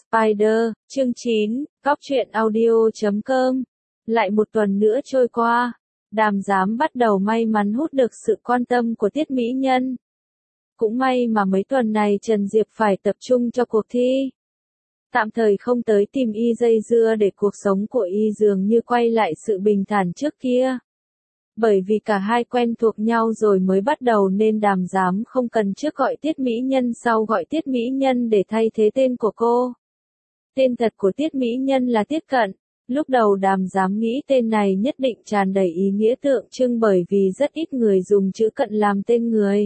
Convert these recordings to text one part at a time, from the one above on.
Spider, chương 9, Cóc truyện audio.com. Lại một tuần nữa trôi qua, Đàm Giám bắt đầu may mắn hút được sự quan tâm của Tiết Mỹ Nhân. Cũng may mà mấy tuần này Trần Diệp phải tập trung cho cuộc thi. Tạm thời không tới tìm y dây dưa để cuộc sống của y dường như quay lại sự bình thản trước kia. Bởi vì cả hai quen thuộc nhau rồi mới bắt đầu nên Đàm Giám không cần trước gọi Tiết Mỹ Nhân sau gọi Tiết Mỹ Nhân để thay thế tên của cô. Tên thật của Tiết Mỹ Nhân là Tiết Cận. Lúc đầu Đàm Giám nghĩ tên này nhất định tràn đầy ý nghĩa tượng trưng bởi vì rất ít người dùng chữ Cận làm tên người.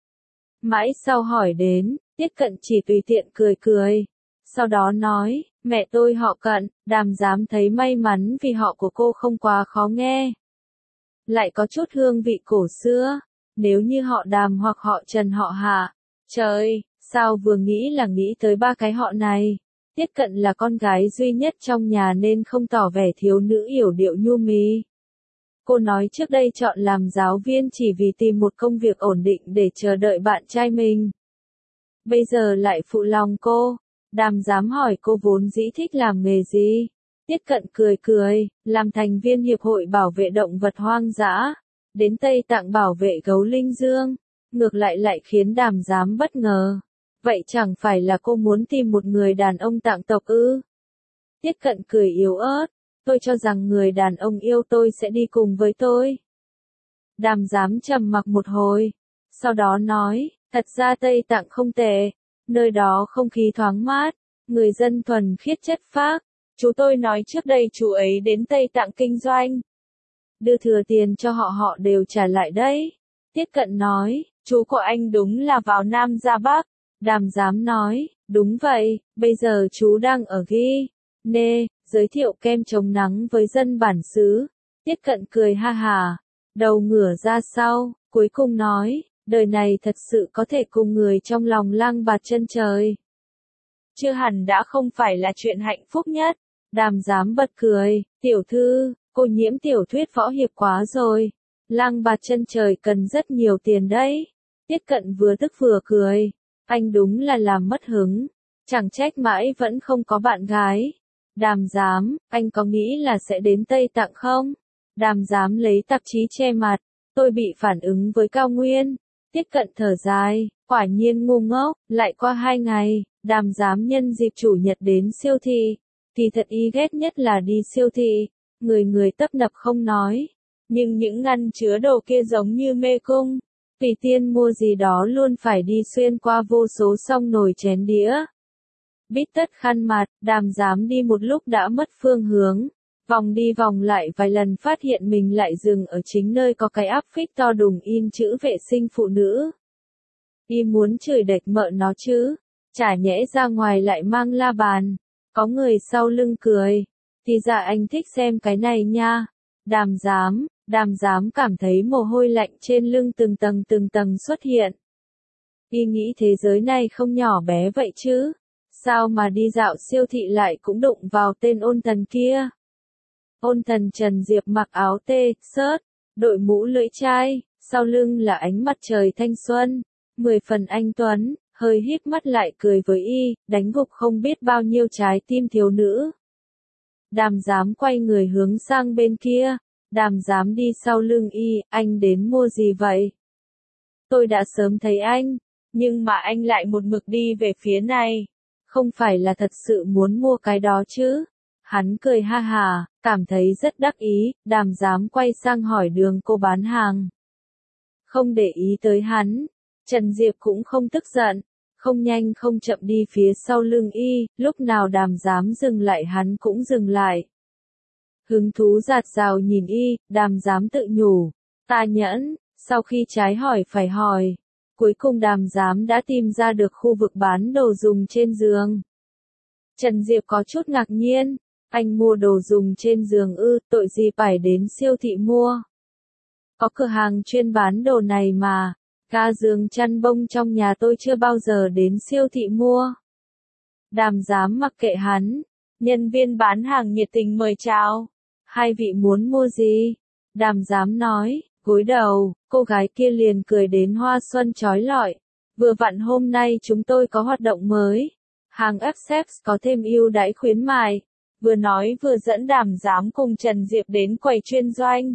Mãi sau hỏi đến, Tiết Cận chỉ tùy tiện cười cười. Sau đó nói, mẹ tôi họ Cận. Đàm Giám thấy may mắn vì họ của cô không quá khó nghe. Lại có chút hương vị cổ xưa, nếu như họ Đàm hoặc họ Trần họ Hạ. Trời, sao vừa nghĩ là nghĩ tới ba cái họ này. Tiết Cận là con gái duy nhất trong nhà nên không tỏ vẻ thiếu nữ yểu điệu nhu mì. Cô nói trước đây chọn làm giáo viên chỉ vì tìm một công việc ổn định để chờ đợi bạn trai mình. Bây giờ lại phụ lòng cô. Đàm Giám hỏi cô vốn dĩ thích làm nghề gì. Tiết Cận cười cười, làm thành viên Hiệp hội Bảo vệ Động vật Hoang dã, đến Tây Tạng bảo vệ gấu linh dương, ngược lại khiến Đàm Giám bất ngờ. Vậy chẳng phải là cô muốn tìm một người đàn ông Tạng tộc ư? Tiết Cận cười yếu ớt, tôi cho rằng người đàn ông yêu tôi sẽ đi cùng với tôi. Đàm Giám trầm mặc một hồi, sau đó nói, thật ra Tây Tạng không tệ, nơi đó không khí thoáng mát, người dân thuần khiết chất phác. Chú tôi nói trước đây chú ấy đến Tây Tạng kinh doanh. Đưa thừa tiền cho họ đều trả lại đấy. Tiết Cận nói, chú của anh đúng là vào Nam ra Bắc. Đàm Giám nói, đúng vậy, bây giờ chú đang ở Guinea, giới thiệu kem chống nắng với dân bản xứ. Tiết Cận cười ha hà, đầu ngửa ra sau, cuối cùng nói, đời này thật sự có thể cùng người trong lòng lang bạt chân trời. Chưa hẳn đã không phải là chuyện hạnh phúc nhất. Đàm Giám bật cười, tiểu thư, cô nhiễm tiểu thuyết võ hiệp quá rồi. Lang bạt chân trời cần rất nhiều tiền đấy. Tiết Cận vừa tức vừa cười. Anh đúng là làm mất hứng. Chẳng trách mãi vẫn không có bạn gái. Đàm Giám, anh có nghĩ là sẽ đến Tây Tạng không? Đàm Giám lấy tạp chí che mặt. Tôi bị phản ứng với cao nguyên. Tiết Cận thở dài, quả nhiên ngu ngốc. Lại qua 2 ngày, Đàm Giám nhân dịp chủ nhật đến siêu thị. Kỳ thật y ghét nhất là đi siêu thị, người tấp nập không nói, nhưng những ngăn chứa đồ kia giống như mê cung, tùy tiên mua gì đó luôn phải đi xuyên qua vô số song nồi chén đĩa. Bít tất khăn mặt, Đàm Giám đi một lúc đã mất phương hướng, vòng đi vòng lại vài lần phát hiện mình lại dừng ở chính nơi có cái áp phích to đùng in chữ vệ sinh phụ nữ. Y muốn chửi đệch mợ nó chứ, chả nhẽ ra ngoài lại mang la bàn. Có người sau lưng cười, thì ra anh thích xem cái này nha. Đàm Giám cảm thấy mồ hôi lạnh trên lưng từng tầng xuất hiện. Y nghĩ thế giới này không nhỏ bé vậy chứ, sao mà đi dạo siêu thị lại cũng đụng vào tên ôn thần kia. Ôn thần Trần Diệp mặc áo t-shirt, đội mũ lưỡi chai, sau lưng là ánh mặt trời thanh xuân, 10 phần anh tuấn. Hơi híp mắt lại cười với y, đánh gục không biết bao nhiêu trái tim thiếu nữ. Đàm Giám quay người hướng sang bên kia, Đàm Giám đi sau lưng y, anh đến mua gì vậy? Tôi đã sớm thấy anh, nhưng mà anh lại một mực đi về phía này. Không phải là thật sự muốn mua cái đó chứ? Hắn cười ha hà, cảm thấy rất đắc ý, Đàm Giám quay sang hỏi đường cô bán hàng. Không để ý tới hắn. Trần Diệp cũng không tức giận, không nhanh không chậm đi phía sau lưng y, lúc nào Đàm Giám dừng lại hắn cũng dừng lại. Hứng thú dạt dào nhìn y, Đàm Giám tự nhủ, ta nhẫn, sau khi trái hỏi phải hỏi. Cuối cùng Đàm Giám đã tìm ra được khu vực bán đồ dùng trên giường. Trần Diệp có chút ngạc nhiên, anh mua đồ dùng trên giường ư, tội gì phải đến siêu thị mua. Có cửa hàng chuyên bán đồ này mà. Ga giường chăn bông trong nhà tôi chưa bao giờ đến siêu thị mua. Đàm Giám mặc kệ hắn. Nhân viên bán hàng nhiệt tình mời chào. Hai vị muốn mua gì? Đàm Giám nói, cúi đầu, cô gái kia liền cười đến hoa xuân chói lọi. Vừa vặn hôm nay chúng tôi có hoạt động mới. Hàng Access có thêm ưu đãi khuyến mại. Vừa nói vừa dẫn Đàm Giám cùng Trần Diệp đến quầy chuyên doanh.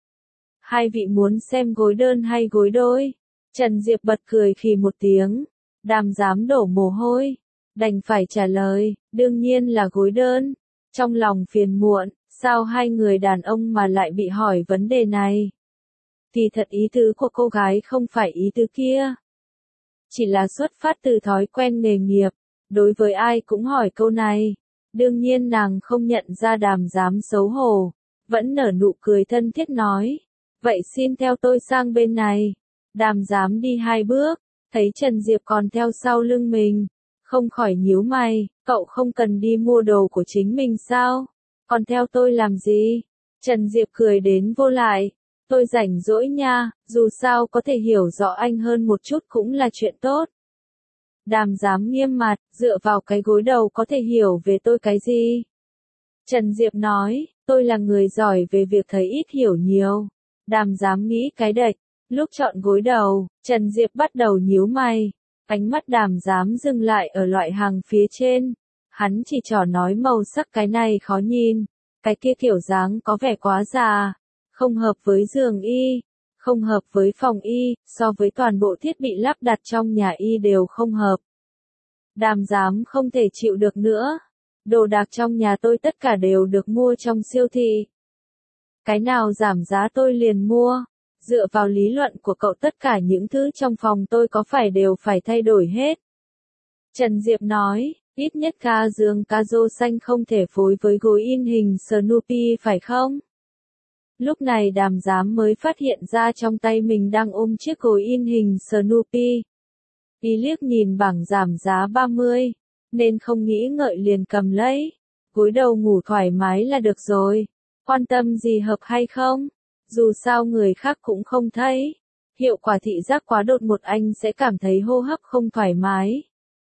Hai vị muốn xem gối đơn hay gối đôi? Trần Diệp bật cười khì một tiếng. Đàm Giám đổ mồ hôi. Đành phải trả lời, đương nhiên là gối đơn. Trong lòng phiền muộn, sao hai người đàn ông mà lại bị hỏi vấn đề này? Kỳ thật ý tứ của cô gái không phải ý tứ kia. Chỉ là xuất phát từ thói quen nghề nghiệp. Đối với ai cũng hỏi câu này. Đương nhiên nàng không nhận ra Đàm Giám xấu hổ. Vẫn nở nụ cười thân thiết nói. Vậy xin theo tôi sang bên này. Đàm Giám đi 2 bước. Thấy Trần Diệp còn theo sau lưng mình. Không khỏi nhíu mày. Cậu không cần đi mua đồ của chính mình sao? Còn theo tôi làm gì? Trần Diệp cười đến vô lại. Tôi rảnh rỗi nha, dù sao có thể hiểu rõ anh hơn một chút cũng là chuyện tốt. Đàm Giám nghiêm mặt, dựa vào cái gối đầu có thể hiểu về tôi cái gì? Trần Diệp nói, tôi là người giỏi về việc thấy ít hiểu nhiều. Đàm Giám nghĩ cái đệch, lúc chọn gối đầu, Trần Diệp bắt đầu nhíu mày. Ánh mắt Đàm Giám dừng lại ở loại hàng phía trên. Hắn chỉ trỏ nói màu sắc cái này khó nhìn, cái kia kiểu dáng có vẻ quá già, không hợp với giường y, không hợp với phòng y, so với toàn bộ thiết bị lắp đặt trong nhà y đều không hợp. Đàm Giám không thể chịu được nữa. Đồ đạc trong nhà tôi tất cả đều được mua trong siêu thị. Cái nào giảm giá tôi liền mua. Dựa vào lý luận của cậu tất cả những thứ trong phòng tôi có phải đều phải thay đổi hết. Trần Diệp nói, ít nhất ca giường Cazo xanh không thể phối với gối in hình Snoopy phải không? Lúc này Đàm Giám mới phát hiện ra trong tay mình đang ôm chiếc gối in hình Snoopy. Y liếc nhìn bảng giảm giá 30, nên không nghĩ ngợi liền cầm lấy. Gối đầu ngủ thoải mái là được rồi. Quan tâm gì hợp hay không? Dù sao người khác cũng không thấy. Hiệu quả thị giác quá đột ngột anh sẽ cảm thấy hô hấp không thoải mái.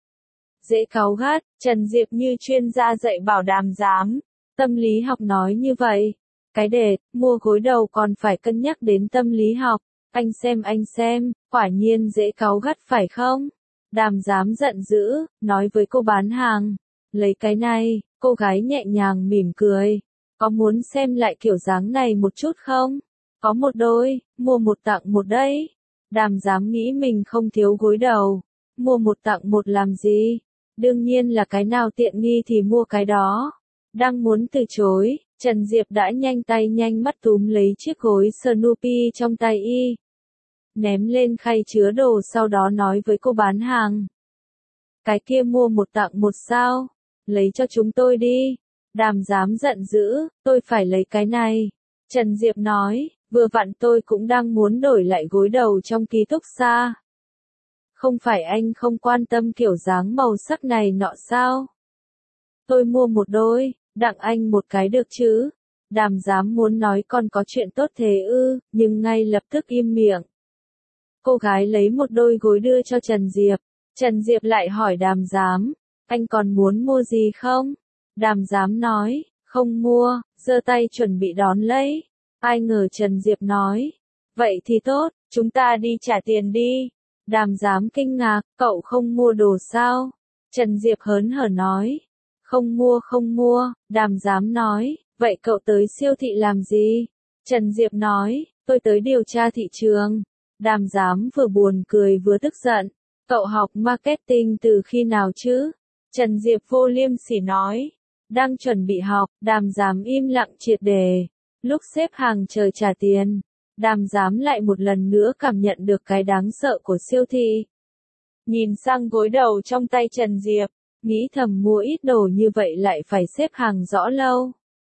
Dễ cáu gắt, Trần Diệp như chuyên gia dạy bảo Đàm Giám. Tâm lý học nói như vậy. Cái đề, mua gối đầu còn phải cân nhắc đến tâm lý học. Anh xem, quả nhiên dễ cáu gắt phải không? Đàm Giám giận dữ, nói với cô bán hàng. Lấy cái này, cô gái nhẹ nhàng mỉm cười. Có muốn xem lại kiểu dáng này một chút không? Có một đôi, mua một tặng một đấy. Đàm Giám nghĩ mình không thiếu gối đầu. Mua một tặng một làm gì? Đương nhiên là cái nào tiện nghi thì mua cái đó. Đang muốn từ chối, Trần Diệp đã nhanh tay nhanh mắt túm lấy chiếc gối Snoopy trong tay y. Ném lên khay chứa đồ sau đó nói với cô bán hàng. Cái kia mua một tặng một sao? Lấy cho chúng tôi đi. Đàm Giám giận dữ, tôi phải lấy cái này. Trần Diệp nói, vừa vặn tôi cũng đang muốn đổi lại gối đầu trong ký túc xá. Không phải anh không quan tâm kiểu dáng màu sắc này nọ sao? Tôi mua một đôi, đặng anh một cái được chứ? Đàm Giám muốn nói còn có chuyện tốt thế ư, nhưng ngay lập tức im miệng. Cô gái lấy một đôi gối đưa cho Trần Diệp. Trần Diệp lại hỏi Đàm Giám, anh còn muốn mua gì không? Đàm Giám nói, không mua, giơ tay chuẩn bị đón lấy. Ai ngờ Trần Diệp nói, vậy thì tốt, chúng ta đi trả tiền đi. Đàm Giám kinh ngạc, cậu không mua đồ sao? Trần Diệp hớn hở nói, không mua, Đàm Giám nói, vậy cậu tới siêu thị làm gì? Trần Diệp nói, tôi tới điều tra thị trường. Đàm Giám vừa buồn cười vừa tức giận, cậu học marketing từ khi nào chứ? Trần Diệp vô liêm sỉ nói, đang chuẩn bị học. Đàm Giám im lặng triệt để. Lúc xếp hàng chờ trả tiền, Đàm Giám lại một lần nữa cảm nhận được cái đáng sợ của siêu thị. Nhìn sang gối đầu trong tay Trần Diệp, nghĩ thầm mua ít đồ như vậy lại phải xếp hàng rõ lâu.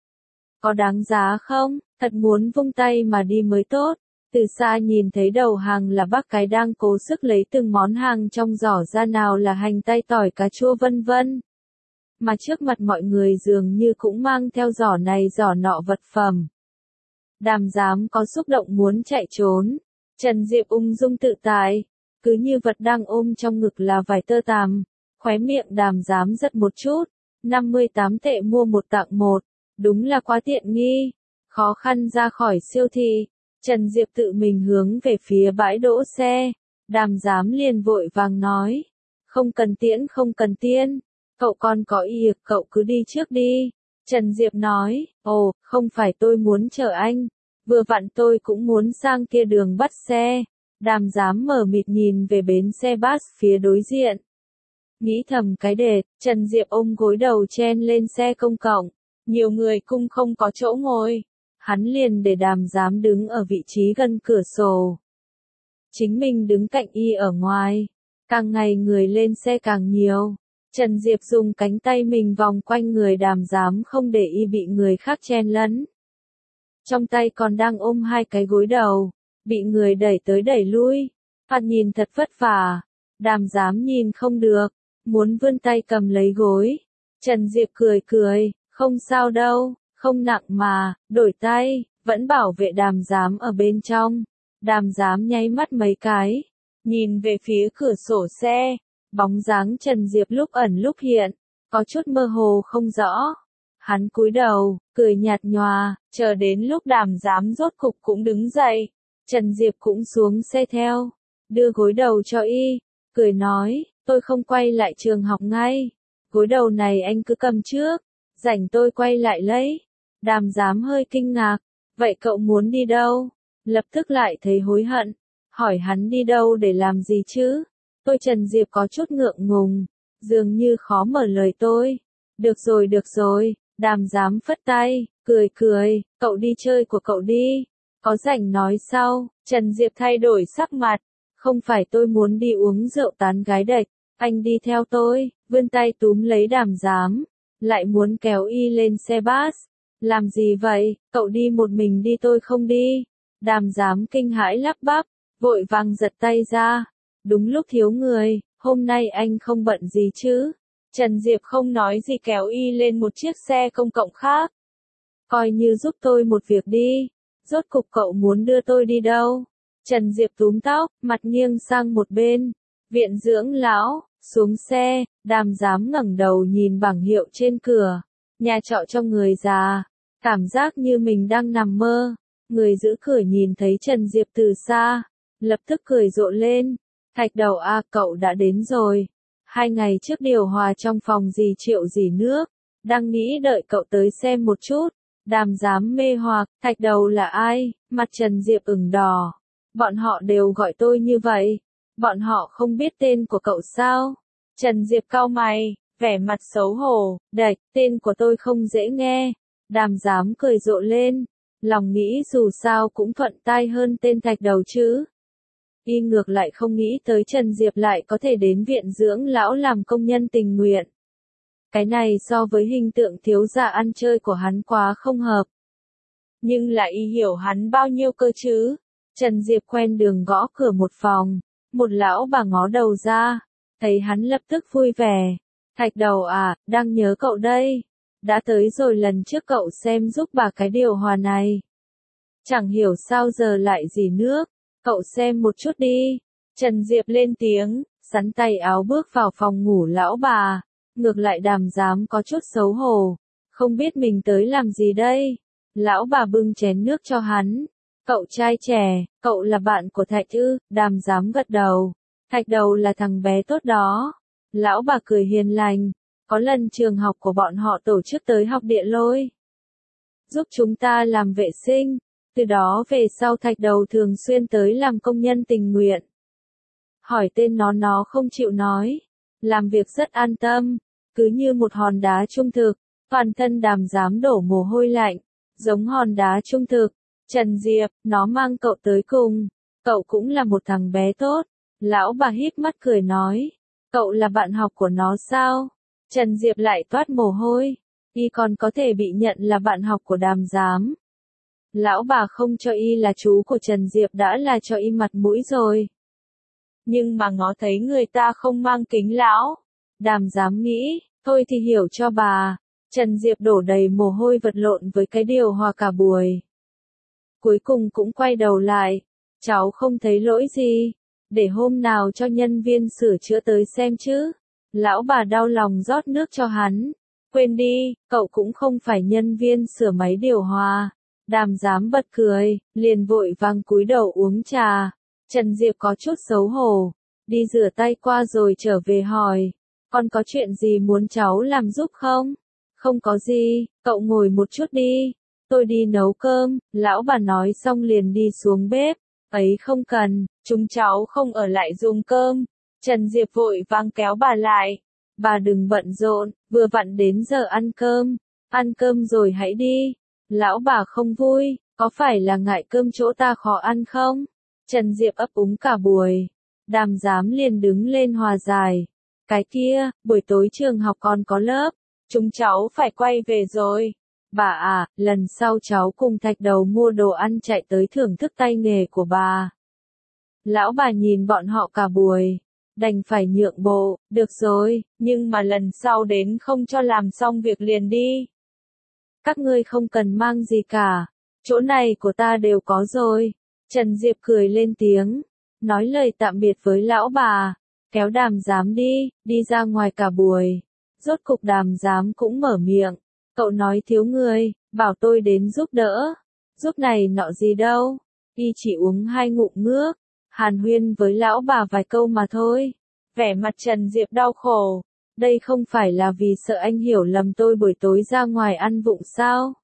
Có đáng giá không? Thật muốn vung tay mà đi mới tốt. Từ xa nhìn thấy đầu hàng là bác cái đang cố sức lấy từng món hàng trong giỏ ra, nào là hành tây tỏi cà chua vân vân. Mà trước mặt mọi người dường như cũng mang theo giỏ này giỏ nọ vật phẩm. Đàm Giám có xúc động muốn chạy trốn. Trần Diệp ung dung tự tại, cứ như vật đang ôm trong ngực là vài tơ tằm. Khóe miệng Đàm Giám giật một chút. 58 tệ mua một tặng một, đúng là quá tiện nghi. Khó khăn ra khỏi siêu thị, Trần Diệp tự mình hướng về phía bãi đỗ xe. Đàm Giám liền vội vàng nói, không cần tiễn, Cậu còn có việc, cậu cứ đi trước đi. Trần Diệp nói, ồ, không phải tôi muốn chờ anh. Vừa vặn tôi cũng muốn sang kia đường bắt xe. Đàm Giám mờ mịt nhìn về bến xe bus phía đối diện. Nghĩ thầm cái đệt, Trần Diệp ôm gối đầu chen lên xe công cộng. Nhiều người cũng không có chỗ ngồi. Hắn liền để Đàm Giám đứng ở vị trí gần cửa sổ. Chính mình đứng cạnh y ở ngoài. Càng ngày người lên xe càng nhiều. Trần Diệp dùng cánh tay mình vòng quanh người Đàm Giám không để y bị người khác chen lấn. Trong tay còn đang ôm hai cái gối đầu, bị người đẩy tới đẩy lui. Thoạt nhìn thật vất vả. Đàm Giám nhìn không được, muốn vươn tay cầm lấy gối. Trần Diệp cười cười, không sao đâu, không nặng mà, đổi tay, vẫn bảo vệ Đàm Giám ở bên trong. Đàm Giám nháy mắt mấy cái, nhìn về phía cửa sổ xe, bóng dáng Trần Diệp lúc ẩn lúc hiện, có chút mơ hồ không rõ. Hắn cúi đầu, cười nhạt nhòa, chờ đến lúc Đàm Giám rốt cục cũng đứng dậy. Trần Diệp cũng xuống xe theo, đưa gối đầu cho y, cười nói, tôi không quay lại trường học ngay. Gối đầu này anh cứ cầm trước, rảnh tôi quay lại lấy. Đàm Giám hơi kinh ngạc, vậy cậu muốn đi đâu? Lập tức lại thấy hối hận, hỏi hắn đi đâu để làm gì chứ? Tôi Trần Diệp có chút ngượng ngùng, dường như khó mở lời tôi. Được rồi, Đàm Giám phất tay, cười cười, cậu đi chơi của cậu đi. Có rảnh nói sau. Trần Diệp thay đổi sắc mặt, không phải tôi muốn đi uống rượu tán gái đệch, anh đi theo tôi, vươn tay túm lấy Đàm Giám, lại muốn kéo y lên xe bus. Làm gì vậy, cậu đi một mình đi tôi không đi. Đàm Giám kinh hãi lắp bắp, vội vàng giật tay ra. Đúng lúc thiếu người, hôm nay anh không bận gì chứ? Trần Diệp không nói gì kéo y lên một chiếc xe công cộng khác. Coi như giúp tôi một việc đi. Rốt cục cậu muốn đưa tôi đi đâu? Trần Diệp túm tóc, mặt nghiêng sang một bên. Viện dưỡng lão, xuống xe, Đàm Giám ngẩng đầu nhìn bảng hiệu trên cửa. Nhà trọ cho người già. Cảm giác như mình đang nằm mơ. Người giữ cửa nhìn thấy Trần Diệp từ xa, lập tức cười rộ lên. Thạch Đầu à, cậu đã đến rồi. 2 ngày trước điều hòa trong phòng dì Triệu dì nước. Đang nghĩ đợi cậu tới xem một chút. Đàm Giám mê hoặc, Thạch Đầu là ai? Mặt Trần Diệp ửng đỏ. Bọn họ đều gọi tôi như vậy. Bọn họ không biết tên của cậu sao? Trần Diệp cau mày, vẻ mặt xấu hổ, đạch, tên của tôi không dễ nghe. Đàm Giám cười rộ lên. Lòng nghĩ dù sao cũng thuận tai hơn tên Thạch Đầu chứ. Y ngược lại không nghĩ tới Trần Diệp lại có thể đến viện dưỡng lão làm công nhân tình nguyện. Cái này so với hình tượng thiếu gia ăn chơi của hắn quá không hợp. Nhưng lại y hiểu hắn bao nhiêu cơ chứ. Trần Diệp quen đường gõ cửa một phòng. Một lão bà ngó đầu ra. Thấy hắn lập tức vui vẻ. Thạch Đầu à, đang nhớ cậu đây. Đã tới rồi lần trước cậu xem giúp bà cái điều hòa này. Chẳng hiểu sao giờ lại dì nước. Cậu xem một chút đi. Trần Diệp lên tiếng, sắn tay áo bước vào phòng ngủ lão bà. Ngược lại Đàm Giám có chút xấu hổ. Không biết mình tới làm gì đây. Lão bà bưng chén nước cho hắn. Cậu trai trẻ, cậu là bạn của Thạch ư? Đàm Giám gật đầu. Thạch Đầu là thằng bé tốt đó. Lão bà cười hiền lành. Có lần trường học của bọn họ tổ chức tới học địa lôi. Giúp chúng ta làm vệ sinh. Từ đó về sau Thạch Đầu thường xuyên tới làm công nhân tình nguyện. Hỏi tên nó không chịu nói. Làm việc rất an tâm. Cứ như một hòn đá trung thực. Toàn thân Đàm Giám đổ mồ hôi lạnh. Giống hòn đá trung thực. Trần Diệp, nó mang cậu tới cùng. Cậu cũng là một thằng bé tốt. Lão bà híp mắt cười nói. Cậu là bạn học của nó sao? Trần Diệp lại toát mồ hôi. Y còn có thể bị nhận là bạn học của Đàm Giám. Lão bà không cho y là chú của Trần Diệp đã là cho y mặt mũi rồi. Nhưng mà ngó thấy người ta không mang kính lão. Đàm Giám nghĩ, thôi thì hiểu cho bà. Trần Diệp đổ đầy mồ hôi vật lộn với cái điều hòa cả buổi. Cuối cùng cũng quay đầu lại. Cháu không thấy lỗi gì. Để hôm nào cho nhân viên sửa chữa tới xem chứ. Lão bà đau lòng rót nước cho hắn. Quên đi, cậu cũng không phải nhân viên sửa máy điều hòa. Đàm Giám bật cười, liền vội vàng cúi đầu uống trà. Trần Diệp có chút xấu hổ. Đi rửa tay qua rồi trở về hỏi. con có chuyện gì muốn cháu làm giúp không? Không có gì, cậu ngồi một chút đi, tôi đi nấu cơm, lão bà nói xong liền đi xuống bếp, ấy không cần, chúng cháu không ở lại dùng cơm. Trần Diệp vội vàng kéo bà lại, bà đừng bận rộn, vừa vặn đến giờ ăn cơm rồi hãy đi. Lão bà không vui, có phải là ngại cơm chỗ ta khó ăn không? Trần Diệp ấp úng cả buổi, Đàm Giám liền đứng lên hòa giải. Cái kia, buổi tối trường học còn có lớp, chúng cháu phải quay về rồi. Bà à, lần sau cháu cùng Thạch Đầu mua đồ ăn chạy tới thưởng thức tay nghề của bà. Lão bà nhìn bọn họ cả buổi, đành phải nhượng bộ, được rồi, nhưng mà lần sau đến không cho làm xong việc liền đi. Các ngươi không cần mang gì cả, chỗ này của ta đều có rồi. Trần Diệp cười lên tiếng, nói lời tạm biệt với lão bà, kéo Đàm Giám đi ra ngoài cả buổi. Rốt cục Đàm Giám cũng mở miệng, cậu nói thiếu người, bảo tôi đến giúp đỡ. Giúp này nọ gì đâu, y chỉ uống 2 ngụm nước, hàn huyên với lão bà vài câu mà thôi. Vẻ mặt Trần Diệp đau khổ, đây không phải là vì sợ anh hiểu lầm tôi buổi tối ra ngoài ăn vụng sao?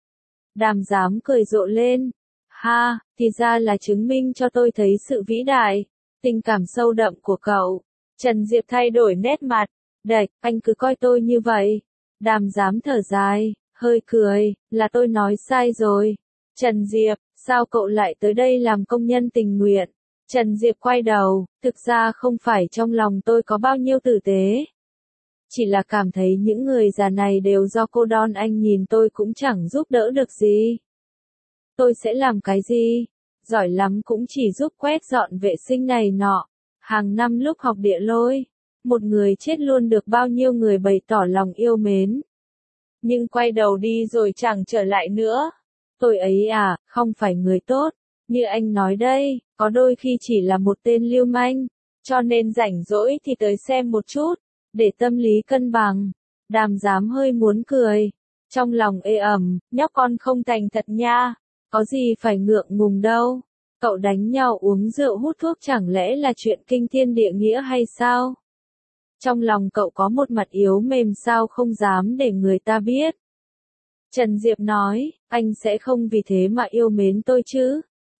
Đàm Giám cười rộ lên, ha, thì ra là chứng minh cho tôi thấy sự vĩ đại, tình cảm sâu đậm của cậu. Trần Diệp thay đổi nét mặt, đạch, anh cứ coi tôi như vậy. Đàm Giám thở dài, hơi cười, là tôi nói sai rồi. Trần Diệp, sao cậu lại tới đây làm công nhân tình nguyện? Trần Diệp quay đầu, thực ra không phải trong lòng tôi có bao nhiêu tử tế. Chỉ là cảm thấy những người già này đều do cô Đon Anh nhìn tôi cũng chẳng giúp đỡ được gì. Tôi sẽ làm cái gì? Giỏi lắm cũng chỉ giúp quét dọn vệ sinh này nọ. Hàng năm lúc học địa lôi, một người chết luôn được bao nhiêu người bày tỏ lòng yêu mến. Nhưng quay đầu đi rồi chẳng trở lại nữa. Tôi ấy à, không phải người tốt, như anh nói đây, có đôi khi chỉ là một tên lưu manh, cho nên rảnh rỗi thì tới xem một chút, để tâm lý cân bằng. Đàm Giám hơi muốn cười, trong lòng ê ẩm, nhóc con không thành thật nha, có gì phải ngượng ngùng đâu. Cậu đánh nhau uống rượu hút thuốc chẳng lẽ là chuyện kinh thiên địa nghĩa hay sao? Trong lòng cậu có một mặt yếu mềm sao không dám để người ta biết. Trần Diệp nói, anh sẽ không vì thế mà yêu mến tôi chứ.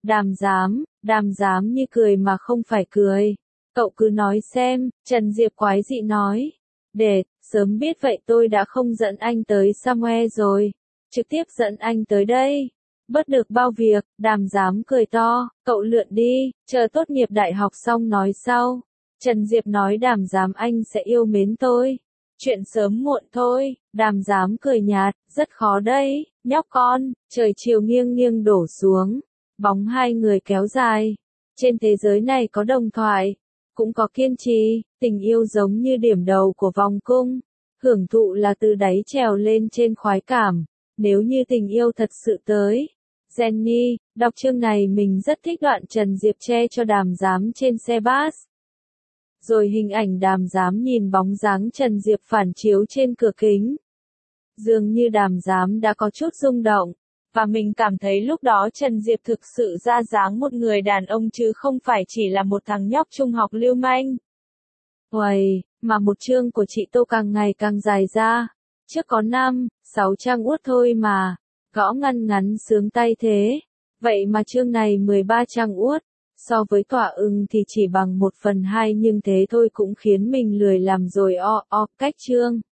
Đàm Giám như cười mà không phải cười. Cậu cứ nói xem, Trần Diệp quái dị nói. Để, sớm biết vậy tôi đã không dẫn anh tới somewhere rồi. Trực tiếp dẫn anh tới đây. Bớt được bao việc, Đàm Giám cười to, cậu lượn đi, chờ tốt nghiệp đại học xong nói sau. Trần Diệp nói Đàm Giám anh sẽ yêu mến tôi. Chuyện sớm muộn thôi, Đàm Giám cười nhạt, rất khó đấy, nhóc con. Trời chiều nghiêng nghiêng đổ xuống, bóng hai người kéo dài. Trên thế giới này có đồng thoại, cũng có kiên trì, tình yêu giống như điểm đầu của vòng cung. Hưởng thụ là từ đáy trèo lên trên khoái cảm, nếu như tình yêu thật sự tới. Jenny, đọc chương này mình rất thích đoạn Trần Diệp che cho Đàm Giám trên xe bus. Rồi hình ảnh Đàm Giám nhìn bóng dáng Trần Diệp phản chiếu trên cửa kính. Dường như Đàm Giám đã có chút rung động, và mình cảm thấy lúc đó Trần Diệp thực sự ra dáng một người đàn ông chứ không phải chỉ là một thằng nhóc trung học lưu manh. Uầy, mà một chương của chị Tô càng ngày càng dài ra, trước có 5, 6 trang uất thôi mà, gõ ngăn ngắn sướng tay thế, vậy mà chương này 13 trang uất. So với Tỏa Ưng thì chỉ bằng 1/2 nhưng thế thôi cũng khiến mình lười làm rồi cách chương.